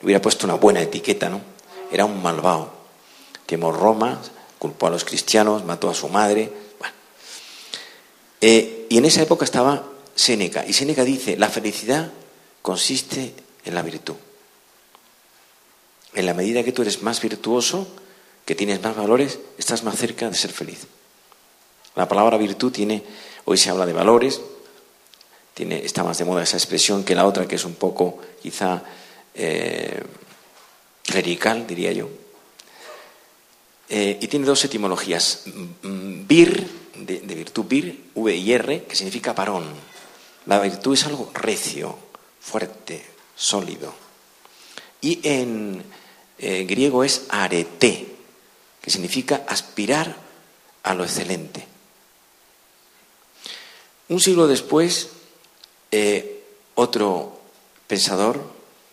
hubiera puesto una buena etiqueta, ¿no? Era un malvado. Quemó Roma, culpó a los cristianos, mató a su madre. Bueno. Y en esa época estaba Séneca. Y Séneca dice, la felicidad consiste en la virtud. En la medida que tú eres más virtuoso, que tienes más valores, estás más cerca de ser feliz. La palabra virtud hoy se habla de valores, está más de moda esa expresión que la otra, que es un poco quizá clerical, diría yo. Y tiene dos etimologías. Vir, de virtud, vir, V-I-R, que significa varón. La virtud es algo recio, fuerte, sólido. Y en griego es arete, que significa aspirar a lo excelente. Un siglo después, otro pensador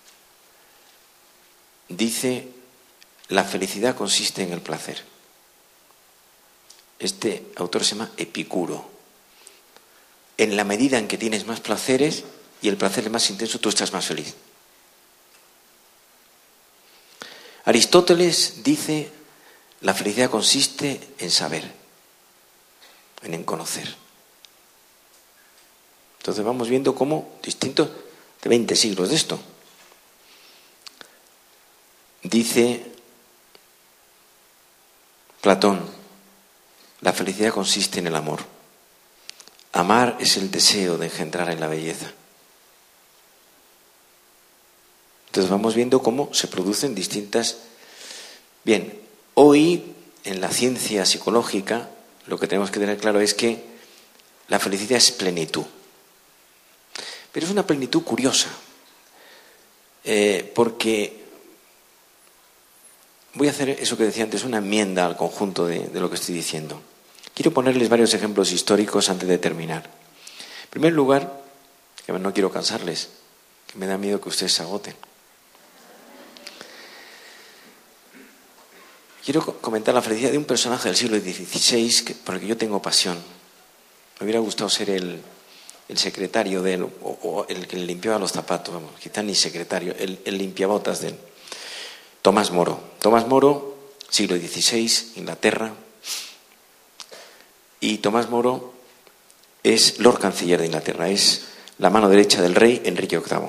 dice, la felicidad consiste en el placer. Este autor se llama Epicuro. En la medida en que tienes más placeres y el placer es más intenso, tú estás más feliz. Aristóteles dice, la felicidad consiste en saber, en conocer. Entonces vamos viendo cómo distintos de 20 siglos de esto. Dice Platón, la felicidad consiste en el amor. Amar es el deseo de engendrar en la belleza. Entonces vamos viendo cómo se producen distintas... Bien, hoy en la ciencia psicológica lo que tenemos que tener claro es que la felicidad es plenitud. Pero es una plenitud curiosa, porque voy a hacer eso que decía antes, una enmienda al conjunto de lo que estoy diciendo. Quiero ponerles varios ejemplos históricos antes de terminar. En primer lugar, que no quiero cansarles, que me da miedo que ustedes se agoten. Quiero comentar la felicidad de un personaje del siglo XVI por el que yo tengo pasión. Me hubiera gustado ser el secretario de él, o el que le limpiaba los zapatos, vamos, quizá ni secretario, el limpiabotas de él. Tomás Moro. Tomás Moro, siglo XVI, Inglaterra. Y Tomás Moro es Lord Canciller de Inglaterra, es la mano derecha del rey Enrique VIII.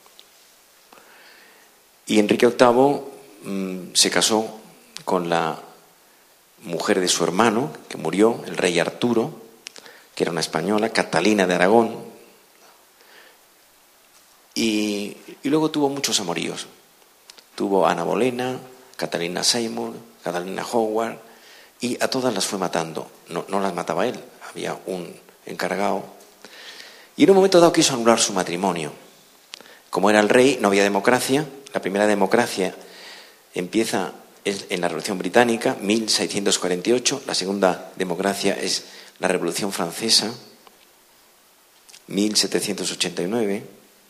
Y Enrique VIII se casó con la mujer de su hermano, que murió, el rey Arturo, que era una española, Catalina de Aragón, y luego tuvo muchos amoríos. Tuvo a Ana Bolena, Catalina Seymour, Catalina Howard, y a todas las fue matando. No las mataba él, había un encargado. Y en un momento dado quiso anular su matrimonio. Como era el rey, no había democracia. La primera democracia empieza en la Revolución Británica, 1648. La segunda democracia es la Revolución Francesa, 1789.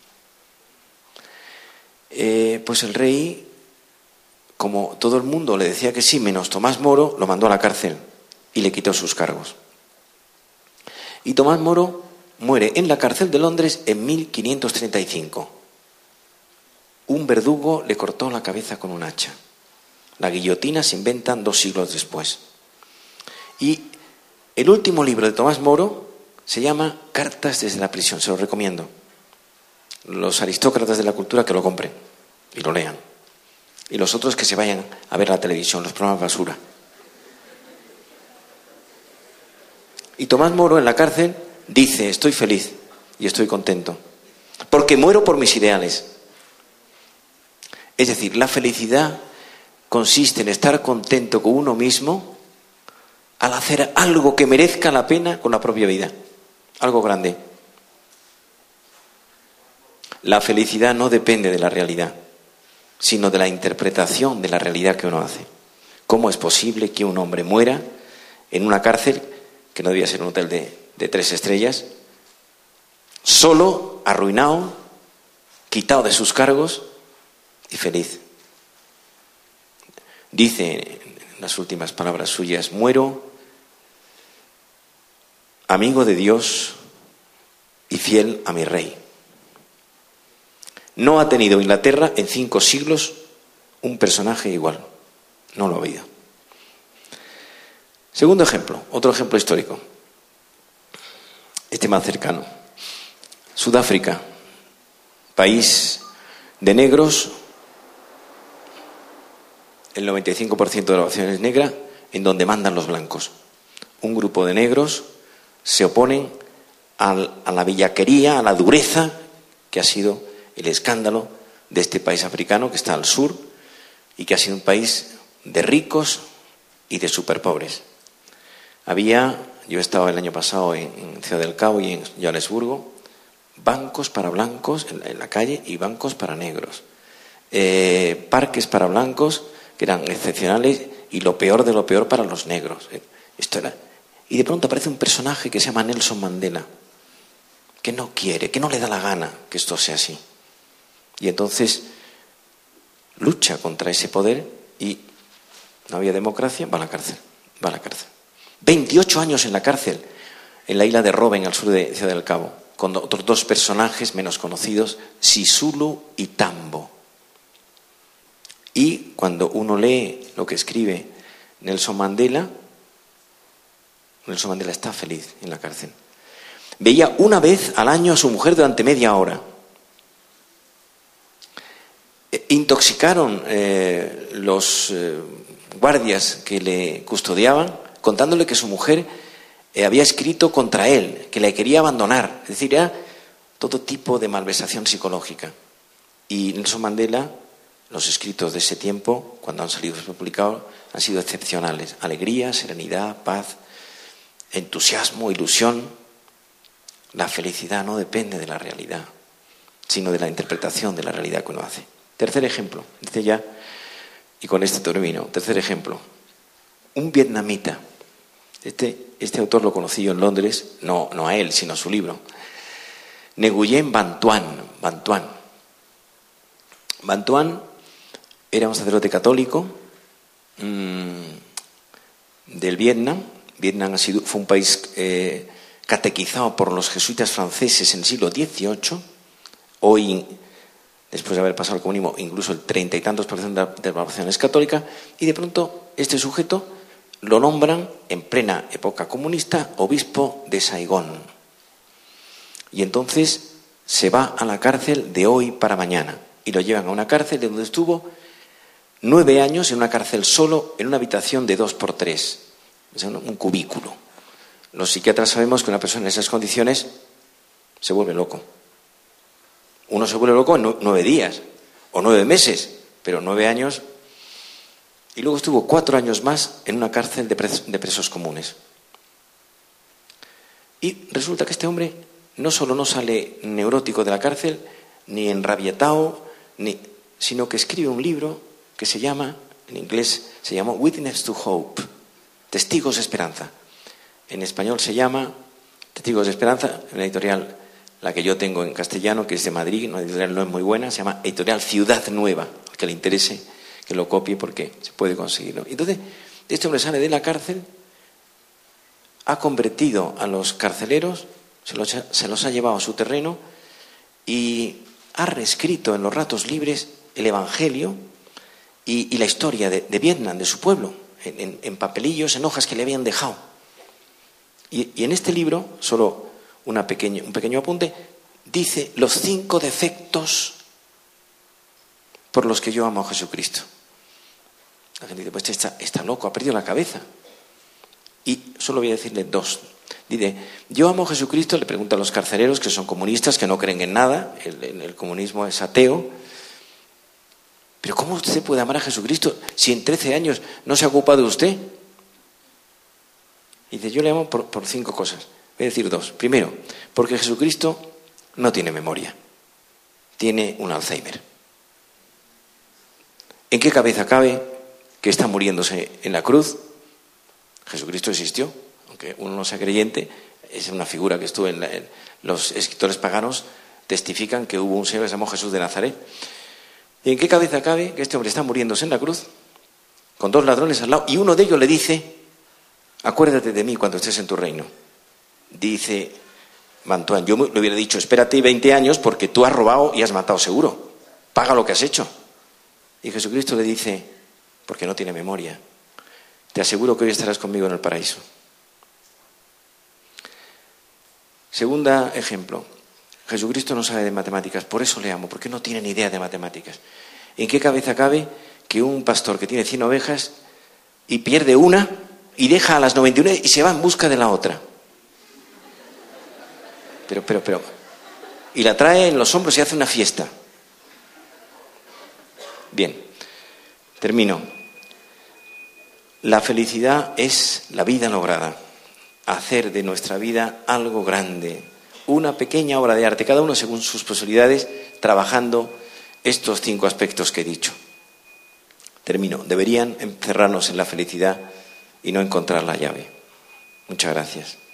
Pues el rey, como todo el mundo le decía que sí, menos Tomás Moro, lo mandó a la cárcel y le quitó sus cargos. Y Tomás Moro muere en la cárcel de Londres en 1535. Un verdugo le cortó la cabeza con un hacha. La guillotina se inventan 2 siglos después. Y el último libro de Tomás Moro se llama Cartas desde la prisión, se lo recomiendo. Los aristócratas de la cultura que lo compren y lo lean. Y los otros que se vayan a ver la televisión, los programas basura. Y Tomás Moro en la cárcel dice, estoy feliz y estoy contento, porque muero por mis ideales. Es decir, la felicidad consiste en estar contento con uno mismo al hacer algo que merezca la pena con la propia vida, algo grande. La felicidad no depende de la realidad, sino de la interpretación de la realidad que uno hace. ¿Cómo es posible que un hombre muera en una cárcel, que no debía ser un hotel de 3 estrellas, solo, arruinado, quitado de sus cargos y feliz? Dice en las últimas palabras suyas, muero amigo de Dios y fiel a mi rey. No ha tenido Inglaterra en 5 siglos un personaje igual. No lo ha habido. Segundo ejemplo, otro ejemplo histórico. Este más cercano. Sudáfrica, país de negros, el 95% de la población es negra, en donde mandan los blancos. Un grupo de negros se oponen a la bellaquería, a la dureza que ha sido el escándalo de este país africano que está al sur y que ha sido un país de ricos y de superpobres. Yo he estado el año pasado en Ciudad del Cabo y en Johannesburgo, bancos para blancos en la calle y bancos para negros. Parques para blancos que eran excepcionales y lo peor de lo peor para los negros. Y de pronto aparece un personaje que se llama Nelson Mandela, que no quiere, que no le da la gana que esto sea así. Y entonces lucha contra ese poder y no había democracia, va a la cárcel. 28 años en la cárcel, en la isla de Robben, al sur de Ciudad del Cabo, con otros 2 personajes menos conocidos, Sisulu y Tambo. Y cuando uno lee lo que escribe Nelson Mandela está feliz en la cárcel. Veía una vez al año a su mujer durante media hora. Intoxicaron los guardias que le custodiaban, contándole que su mujer había escrito contra él, que le quería abandonar. Es decir, era todo tipo de malversación psicológica. Y Nelson Mandela, los escritos de ese tiempo, cuando han salido publicados, han sido excepcionales. Alegría, serenidad, paz, entusiasmo, ilusión. La felicidad no depende de la realidad, sino de la interpretación de la realidad que uno hace. Tercer ejemplo, dice ya, y con este termino. Tercer ejemplo, un vietnamita. Este autor lo conocí yo en Londres, no a él, sino a su libro. Nguyen Van Tuan. Van Tuan era un sacerdote católico del Vietnam. Vietnam fue un país catequizado por los jesuitas franceses en el siglo XVIII. Hoy, después de haber pasado el comunismo, incluso el 30 y tantos % de la población es católica. Y de pronto este sujeto lo nombran en plena época comunista obispo de Saigón. Y entonces se va a la cárcel de hoy para mañana. Y lo llevan a una cárcel de donde estuvo 9 años en una cárcel solo, en una habitación de 2x3. Es un cubículo. Los psiquiatras sabemos que una persona en esas condiciones se vuelve loco. Uno se vuelve loco en 9 días o 9 meses, pero 9 años. Y luego estuvo 4 años más en una cárcel de presos comunes. Y resulta que este hombre no solo no sale neurótico de la cárcel, ni enrabietado, sino que escribe un libro que se llama, en inglés se llamó Witness to Hope, Testigos de Esperanza. En español se llama Testigos de Esperanza, en la editorial, la que yo tengo en castellano, que es de Madrid, una editorial no es muy buena, se llama Editorial Ciudad Nueva, al que le interese que lo copie porque se puede conseguirlo. Entonces, este hombre sale de la cárcel, ha convertido a los carceleros, se los ha llevado a su terreno y ha reescrito en los ratos libres el Evangelio y la historia de Vietnam, de su pueblo, en papelillos, en hojas que le habían dejado. Y en este libro, solo un pequeño apunte, dice los 5 defectos por los que yo amo a Jesucristo. La gente dice, pues está loco, ha perdido la cabeza. Y solo voy a decirle 2. Dice, yo amo a Jesucristo, le pregunta a los carceleros que son comunistas, que no creen en nada, el comunismo es ateo. Pero ¿cómo usted puede amar a Jesucristo si en 13 años no se ha ocupado de usted? Y dice, yo le amo por 5 cosas. Voy a decir 2. Primero, porque Jesucristo no tiene memoria, tiene un Alzheimer. ¿En qué cabeza cabe que está muriéndose en la cruz? Jesucristo existió, aunque uno no sea creyente, es una figura que estuvo en los escritores paganos testifican que hubo un señor que se llamó Jesús de Nazaret. ¿Y en qué cabeza cabe que este hombre está muriéndose en la cruz con 2 ladrones al lado y uno de ellos le dice, acuérdate de mí cuando estés en tu reino? Dice Van Tuan, yo le hubiera dicho, espérate 20 años porque tú has robado y has matado seguro. paga lo que has hecho. Y Jesucristo le dice, porque no tiene memoria, te aseguro que hoy estarás conmigo en el paraíso. Segundo ejemplo, Jesucristo no sabe de matemáticas, por eso le amo, porque no tiene ni idea de matemáticas. ¿En qué cabeza cabe que un pastor que tiene 100 ovejas y pierde una y deja a las 99 y se va en busca de la otra? Pero, y la trae en los hombros y hace una fiesta. Bien, termino. La felicidad es la vida lograda. Hacer de nuestra vida algo grande, una pequeña obra de arte, cada uno según sus posibilidades, trabajando estos 5 aspectos que he dicho. Termino. Deberían encerrarnos en la felicidad y no encontrar la llave. Muchas gracias.